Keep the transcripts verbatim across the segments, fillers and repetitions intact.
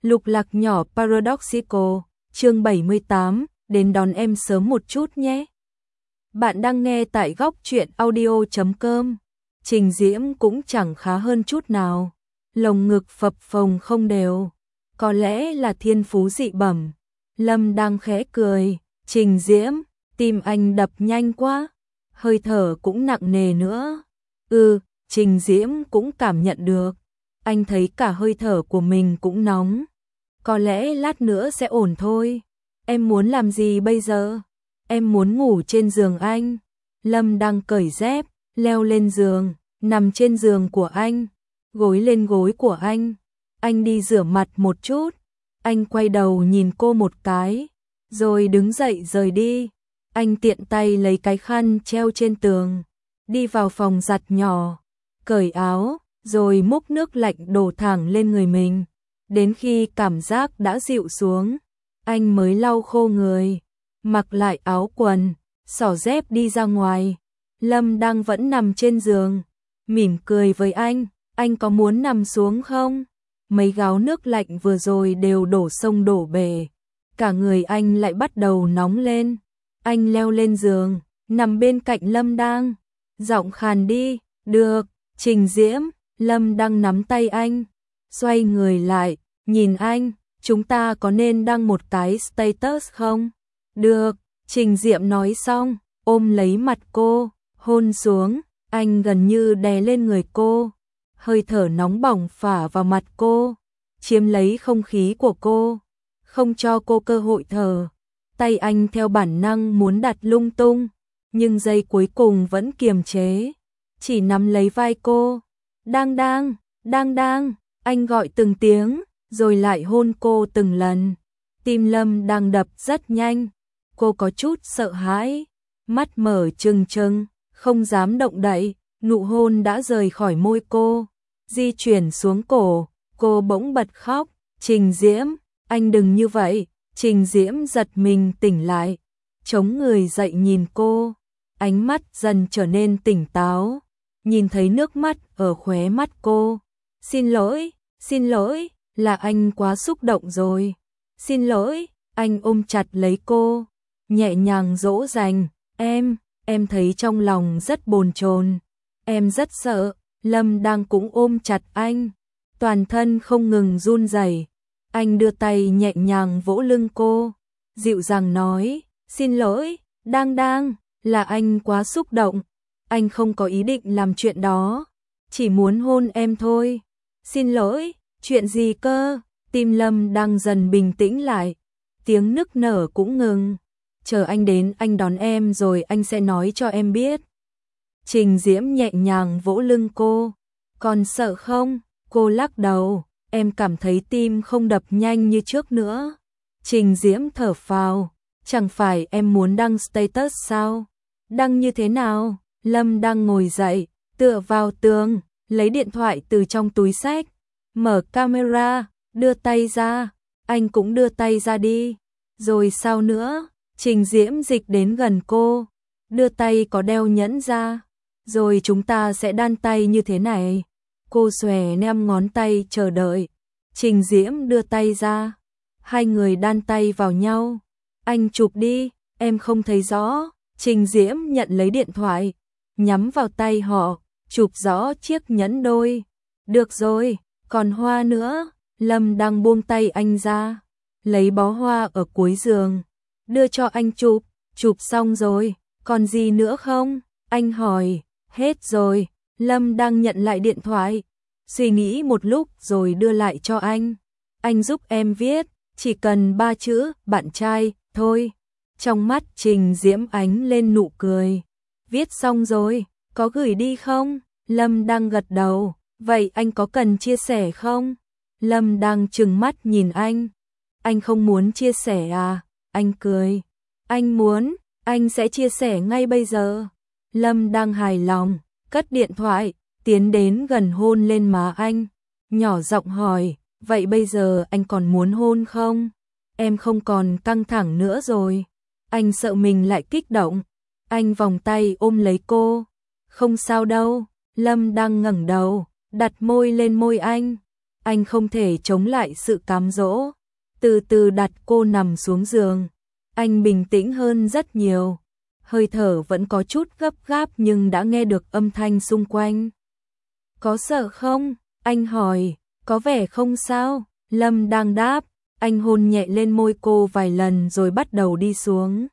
Lục lạc nhỏ Paradoxical, chương bảy mươi tám, đến đón em sớm một chút nhé. Bạn đang nghe tại góc truyện audio chấm com. Trình Diễm cũng chẳng khá hơn chút nào. Lồng ngực phập phồng không đều. Có lẽ là thiên phú dị bẩm. Lâm đang khẽ cười. Trình Diễm, tim anh đập nhanh quá. Hơi thở cũng nặng nề nữa. Ừ, Trình Diễm cũng cảm nhận được. Anh thấy cả hơi thở của mình cũng nóng. Có lẽ lát nữa sẽ ổn thôi. Em muốn làm gì bây giờ? Em muốn ngủ trên giường anh. Lâm đang cởi dép, leo lên giường, nằm trên giường của anh, gối lên gối của anh. Anh đi rửa mặt một chút. Anh quay đầu nhìn cô một cái, rồi đứng dậy rời đi. Anh tiện tay lấy cái khăn treo trên tường, đi vào phòng giặt nhỏ, cởi áo, rồi múc nước lạnh đổ thẳng lên người mình. Đến khi cảm giác đã dịu xuống, anh mới lau khô người, mặc lại áo quần, xỏ dép đi ra ngoài. Lâm đang vẫn nằm trên giường, mỉm cười với anh, anh có muốn nằm xuống không? Mấy gáo nước lạnh vừa rồi đều đổ sông đổ bể, cả người anh lại bắt đầu nóng lên. Anh leo lên giường, nằm bên cạnh Lâm đang, giọng khàn đi, được, Trình Diễm. Lâm đang nắm tay anh, xoay người lại, nhìn anh, chúng ta có nên đăng một cái status không? Được, Trình Diễm nói xong, ôm lấy mặt cô, hôn xuống, anh gần như đè lên người cô, hơi thở nóng bỏng phả vào mặt cô, chiếm lấy không khí của cô, không cho cô cơ hội thở. Tay anh theo bản năng muốn đặt lung tung, nhưng giây cuối cùng vẫn kiềm chế, chỉ nắm lấy vai cô. Đang đang, đang đang, anh gọi từng tiếng, rồi lại hôn cô từng lần. Tim Lâm đang đập rất nhanh, cô có chút sợ hãi, mắt mở trừng trừng, không dám động đậy, nụ hôn đã rời khỏi môi cô, di chuyển xuống cổ, cô bỗng bật khóc. Trình Diễm, anh đừng như vậy. Trình Diễm giật mình tỉnh lại, chống người dậy nhìn cô, ánh mắt dần trở nên tỉnh táo, nhìn thấy nước mắt ở khóe mắt cô. Xin lỗi, xin lỗi, là anh quá xúc động rồi. Xin lỗi, anh ôm chặt lấy cô, nhẹ nhàng dỗ dành, em, em thấy trong lòng rất bồn chồn, em rất sợ. Lâm đang cũng ôm chặt anh, toàn thân không ngừng run rẩy. Anh đưa tay nhẹ nhàng vỗ lưng cô, dịu dàng nói, xin lỗi, đang đang, là anh quá xúc động, anh không có ý định làm chuyện đó, chỉ muốn hôn em thôi. Xin lỗi, chuyện gì cơ? Tim Lâm đang dần bình tĩnh lại, tiếng nức nở cũng ngừng, chờ anh đến anh đón em rồi anh sẽ nói cho em biết. Trình Diễm nhẹ nhàng vỗ lưng cô, còn sợ không? Cô lắc đầu. Em cảm thấy tim không đập nhanh như trước nữa. Trình Diễm thở phào, chẳng phải em muốn đăng status sao? Đăng như thế nào? Lâm đang ngồi dậy, tựa vào tường, lấy điện thoại từ trong túi xách, mở camera, đưa tay ra, anh cũng đưa tay ra đi. Rồi sao nữa? Trình Diễm dịch đến gần cô, đưa tay có đeo nhẫn ra, rồi chúng ta sẽ đan tay như thế này. Cô xòe năm ngón tay chờ đợi. Trình Diễm đưa tay ra, hai người đan tay vào nhau. Anh chụp đi, em không thấy rõ. Trình Diễm nhận lấy điện thoại, nhắm vào tay họ, chụp rõ chiếc nhẫn đôi. Được rồi, còn hoa nữa. Lâm đang buông tay anh ra, lấy bó hoa ở cuối giường, đưa cho anh chụp. Chụp xong rồi, còn gì nữa không? Anh hỏi. Hết rồi. Lâm đang nhận lại điện thoại, suy nghĩ một lúc rồi đưa lại cho anh. Anh giúp em viết, chỉ cần ba chữ, bạn trai, thôi. Trong mắt Trình Diễm ánh lên nụ cười. Viết xong rồi, có gửi đi không? Lâm đang gật đầu, vậy anh có cần chia sẻ không? Lâm đang trừng mắt nhìn anh. Anh không muốn chia sẻ à? Anh cười. Anh muốn, anh sẽ chia sẻ ngay bây giờ. Lâm đang hài lòng, cất điện thoại, tiến đến gần hôn lên má anh, nhỏ giọng hỏi, vậy bây giờ anh còn muốn hôn không? Em không còn căng thẳng nữa rồi. Anh sợ mình lại kích động. Anh vòng tay ôm lấy cô. Không sao đâu. Lâm đang ngẩng đầu, đặt môi lên môi anh. anh không thể chống lại sự cám dỗ, từ từ đặt cô nằm xuống giường. Anh bình tĩnh hơn rất nhiều, hơi thở vẫn có chút gấp gáp nhưng đã nghe được âm thanh xung quanh. Có sợ không? Anh hỏi. Có vẻ không sao, Lâm đang đáp. Anh hôn nhẹ lên môi cô vài lần rồi bắt đầu đi xuống.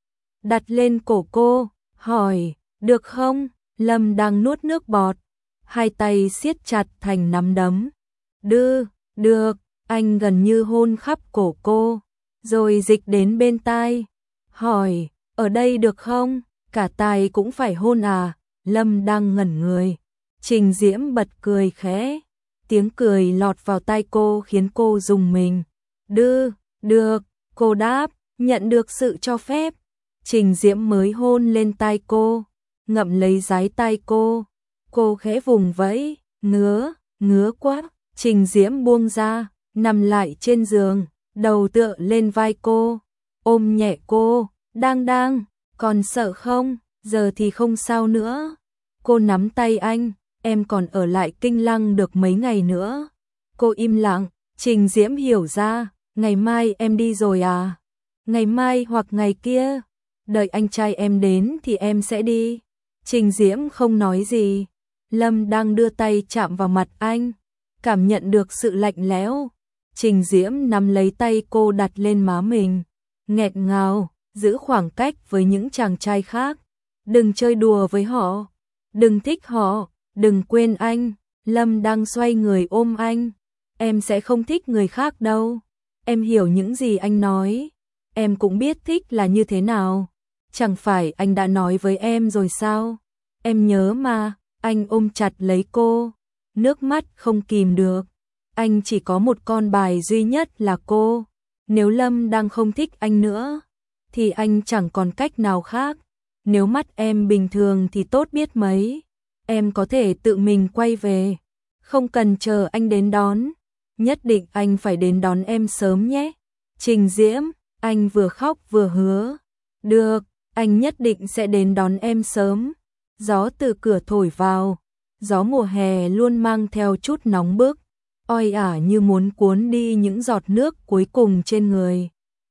Đặt lên cổ cô, hỏi, được không? Lâm đang nuốt nước bọt, hai tay siết chặt thành nắm đấm. Đưa, được, anh gần như hôn khắp cổ cô, rồi dịch đến bên tai. Hỏi, ở đây được không? Cả tai cũng phải hôn à? Lâm đang ngẩn người. Trình Diễm bật cười khẽ. Tiếng cười lọt vào tai cô khiến cô rùng mình. Đưa, được, cô đáp, nhận được sự cho phép. Trình Diễm mới hôn lên tai cô, ngậm lấy dái tai cô. Cô khẽ vùng vẫy, ngứa, ngứa quá. Trình Diễm buông ra, nằm lại trên giường, đầu tựa lên vai cô, ôm nhẹ cô. Đang đang, còn sợ không? Giờ thì không sao nữa. Cô nắm tay anh, em còn ở lại Kinh Lăng được mấy ngày nữa. Cô im lặng, Trình Diễm hiểu ra, ngày mai em đi rồi à? Ngày mai hoặc ngày kia, đợi anh trai em đến thì em sẽ đi. Trình Diễm không nói gì. Lâm đang đưa tay chạm vào mặt anh, cảm nhận được sự lạnh lẽo. Trình Diễm nắm lấy tay cô đặt lên má mình, nghẹn ngào, giữ khoảng cách với những chàng trai khác. Đừng chơi đùa với họ, đừng thích họ, đừng quên anh. Lâm đang xoay người ôm anh. Em sẽ không thích người khác đâu. Em hiểu những gì anh nói. Em cũng biết thích là như thế nào. Chẳng phải anh đã nói với em rồi sao? Em nhớ mà. Anh ôm chặt lấy cô, nước mắt không kìm được. Anh chỉ có một con bài duy nhất là cô. Nếu Lâm đang không thích anh nữa, thì anh chẳng còn cách nào khác. Nếu mắt em bình thường thì tốt biết mấy. Em có thể tự mình quay về, không cần chờ anh đến đón. Nhất định anh phải đến đón em sớm nhé. Trình Diễm, anh vừa khóc vừa hứa. Được, anh nhất định sẽ đến đón em sớm. Gió từ cửa thổi vào, gió mùa hè luôn mang theo chút nóng bức, oi ả như muốn cuốn đi những giọt nước cuối cùng trên người.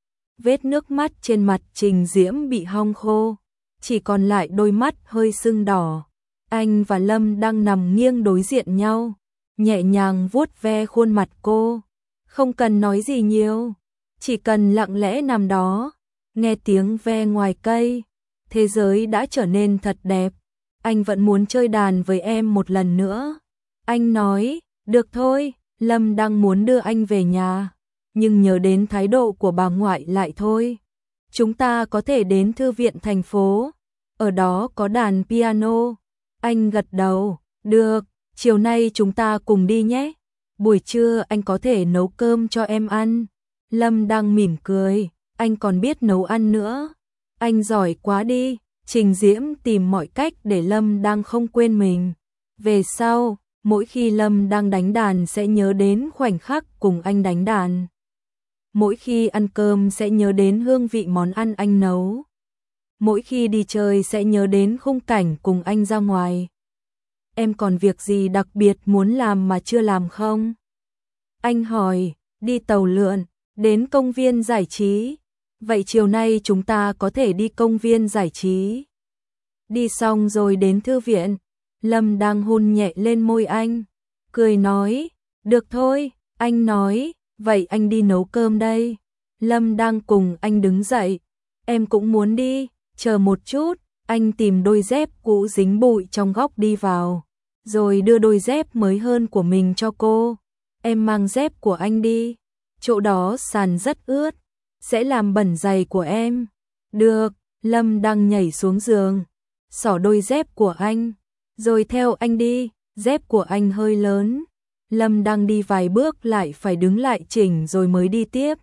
Vết nước mắt trên mặt Trình Diễm bị hong khô, chỉ còn lại đôi mắt hơi sưng đỏ. Anh và Lâm đang nằm nghiêng đối diện nhau, nhẹ nhàng vuốt ve khuôn mặt cô. Không cần nói gì nhiều, chỉ cần lặng lẽ nằm đó, nghe tiếng ve ngoài cây. Thế giới đã trở nên thật đẹp. Anh vẫn muốn chơi đàn với em một lần nữa. Anh nói, được thôi. Lâm đang muốn đưa anh về nhà, nhưng nhớ đến thái độ của bà ngoại lại thôi. Chúng ta có thể đến thư viện thành phố, ở đó có đàn piano. Anh gật đầu, được, chiều nay chúng ta cùng đi nhé. Buổi trưa anh có thể nấu cơm cho em ăn. Lâm đang mỉm cười, anh còn biết nấu ăn nữa. Anh giỏi quá đi. Trình Diễm tìm mọi cách để Lâm đang không quên mình. Về sau, mỗi khi Lâm đang đánh đàn sẽ nhớ đến khoảnh khắc cùng anh đánh đàn. Mỗi khi ăn cơm sẽ nhớ đến hương vị món ăn anh nấu. Mỗi khi đi chơi sẽ nhớ đến khung cảnh cùng anh ra ngoài. Em còn việc gì đặc biệt muốn làm mà chưa làm không? Anh hỏi, đi tàu lượn, đến công viên giải trí. Vậy chiều nay chúng ta có thể đi công viên giải trí. Đi xong rồi đến thư viện. Lâm đang hôn nhẹ lên môi anh, cười nói, được thôi. Anh nói, vậy anh đi nấu cơm đây. Lâm đang cùng anh đứng dậy. Em cũng muốn đi, chờ một chút. Anh tìm đôi dép cũ dính bụi trong góc đi vào, rồi đưa đôi dép mới hơn của mình cho cô. Em mang dép của anh đi, chỗ đó sàn rất ướt, sẽ làm bẩn giày của em. Được. Lâm đang nhảy xuống giường, xỏ đôi dép của anh, rồi theo anh đi. Dép của anh hơi lớn. Lâm đang đi vài bước lại phải đứng lại chỉnh rồi mới đi tiếp.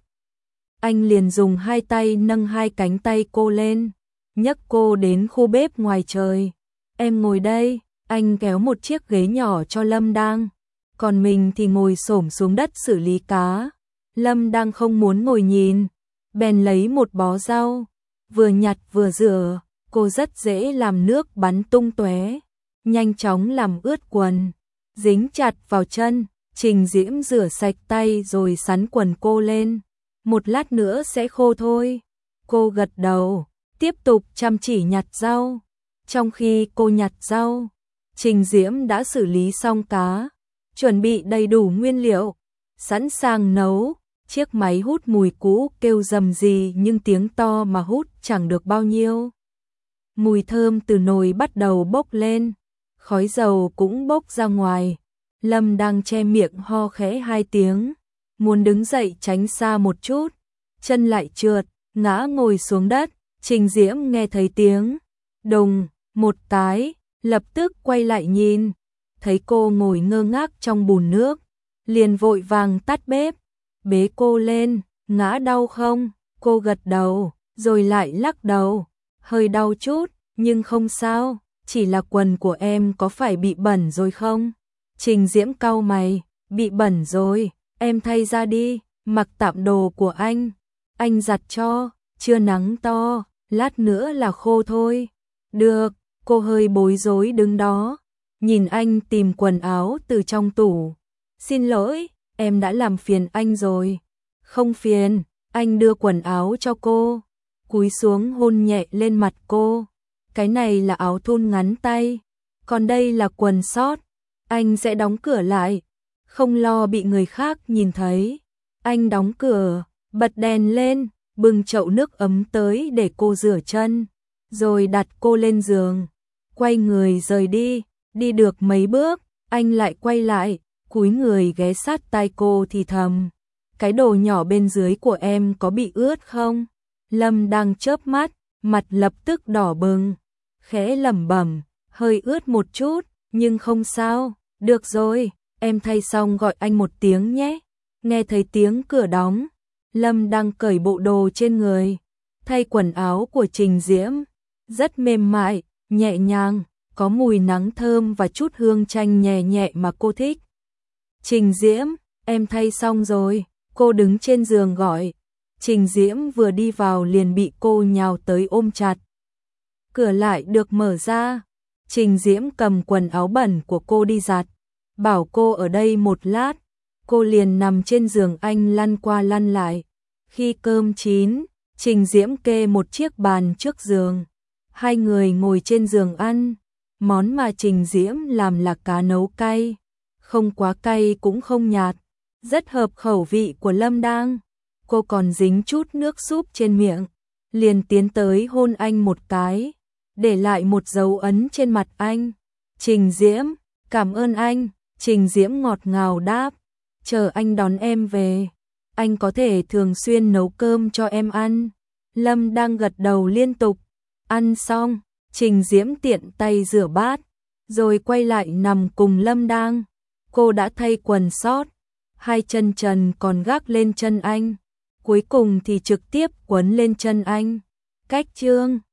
Anh liền dùng hai tay nâng hai cánh tay cô lên, nhấc cô đến khu bếp ngoài trời. Em ngồi đây. Anh kéo một chiếc ghế nhỏ cho Lâm đang, còn mình thì ngồi xổm xuống đất xử lý cá. Lâm đang không muốn ngồi nhìn, bèn lấy một bó rau, vừa nhặt vừa rửa. Cô rất dễ làm nước bắn tung tóe, nhanh chóng làm ướt quần, dính chặt vào chân. Trình Diễm rửa sạch tay rồi sắn quần cô lên. Một lát nữa sẽ khô thôi. Cô gật đầu, tiếp tục chăm chỉ nhặt rau. Trong khi cô nhặt rau, Trình Diễm đã xử lý xong cá, chuẩn bị đầy đủ nguyên liệu, sẵn sàng nấu. Chiếc máy hút mùi cũ kêu rầm rì nhưng tiếng to mà hút chẳng được bao nhiêu. Mùi thơm từ nồi bắt đầu bốc lên, khói dầu cũng bốc ra ngoài. Lâm đang che miệng ho khẽ hai tiếng, muốn đứng dậy tránh xa một chút, chân lại trượt, ngã ngồi xuống đất. Trình Diễm nghe thấy tiếng đùng một cái, lập tức quay lại nhìn, thấy cô ngồi ngơ ngác trong bùn nước, liền vội vàng tắt bếp, bế cô lên. Ngã đau không? Cô gật đầu, rồi lại lắc đầu, hơi đau chút, nhưng không sao, chỉ là quần của em có phải bị bẩn rồi không? Trình Diễm cau mày, bị bẩn rồi, em thay ra đi, mặc tạm đồ của anh, anh giặt cho, chưa nắng to, lát nữa là khô thôi. Được, cô hơi bối rối đứng đó, nhìn anh tìm quần áo từ trong tủ. Xin lỗi, em đã làm phiền anh rồi. Không phiền, anh đưa quần áo cho cô, cúi xuống hôn nhẹ lên mặt cô. Cái này là áo thun ngắn tay, còn đây là quần sót. Anh sẽ đóng cửa lại, không lo bị người khác nhìn thấy. Anh đóng cửa, bật đèn lên, bưng chậu nước ấm tới để cô rửa chân, rồi đặt cô lên giường, quay người rời đi. Đi được mấy bước, anh lại quay lại, cúi người ghé sát tai cô thì thầm, cái đồ nhỏ bên dưới của em có bị ướt không? Lâm đang chớp mắt, mặt lập tức đỏ bừng, khẽ lẩm bẩm, hơi ướt một chút, nhưng không sao. Được rồi, em thay xong gọi anh một tiếng nhé. Nghe thấy tiếng cửa đóng, Lâm đang cởi bộ đồ trên người, thay quần áo của Trình Diễm, rất mềm mại, nhẹ nhàng, có mùi nắng thơm và chút hương chanh nhẹ nhẹ mà cô thích. Trình Diễm, em thay xong rồi, cô đứng trên giường gọi. Trình Diễm vừa đi vào liền bị cô nhào tới ôm chặt. Cửa lại được mở ra, Trình Diễm cầm quần áo bẩn của cô đi giặt, bảo cô ở đây một lát, cô liền nằm trên giường anh lăn qua lăn lại. Khi cơm chín, Trình Diễm kê một chiếc bàn trước giường, hai người ngồi trên giường ăn. Món mà Trình Diễm làm là cá nấu cay, không quá cay cũng không nhạt, rất hợp khẩu vị của Lâm Đang. Cô còn dính chút nước súp trên miệng, liền tiến tới hôn anh một cái, để lại một dấu ấn trên mặt anh. Trình Diễm, cảm ơn anh. Trình Diễm ngọt ngào đáp, chờ anh đón em về, anh có thể thường xuyên nấu cơm cho em ăn. Lâm đang gật đầu liên tục. Ăn xong, Trình Diễm tiện tay rửa bát, rồi quay lại nằm cùng Lâm Đang. Cô đã thay quần sót, hai chân trần còn gác lên chân anh, cuối cùng thì trực tiếp quấn lên chân anh. Cách chương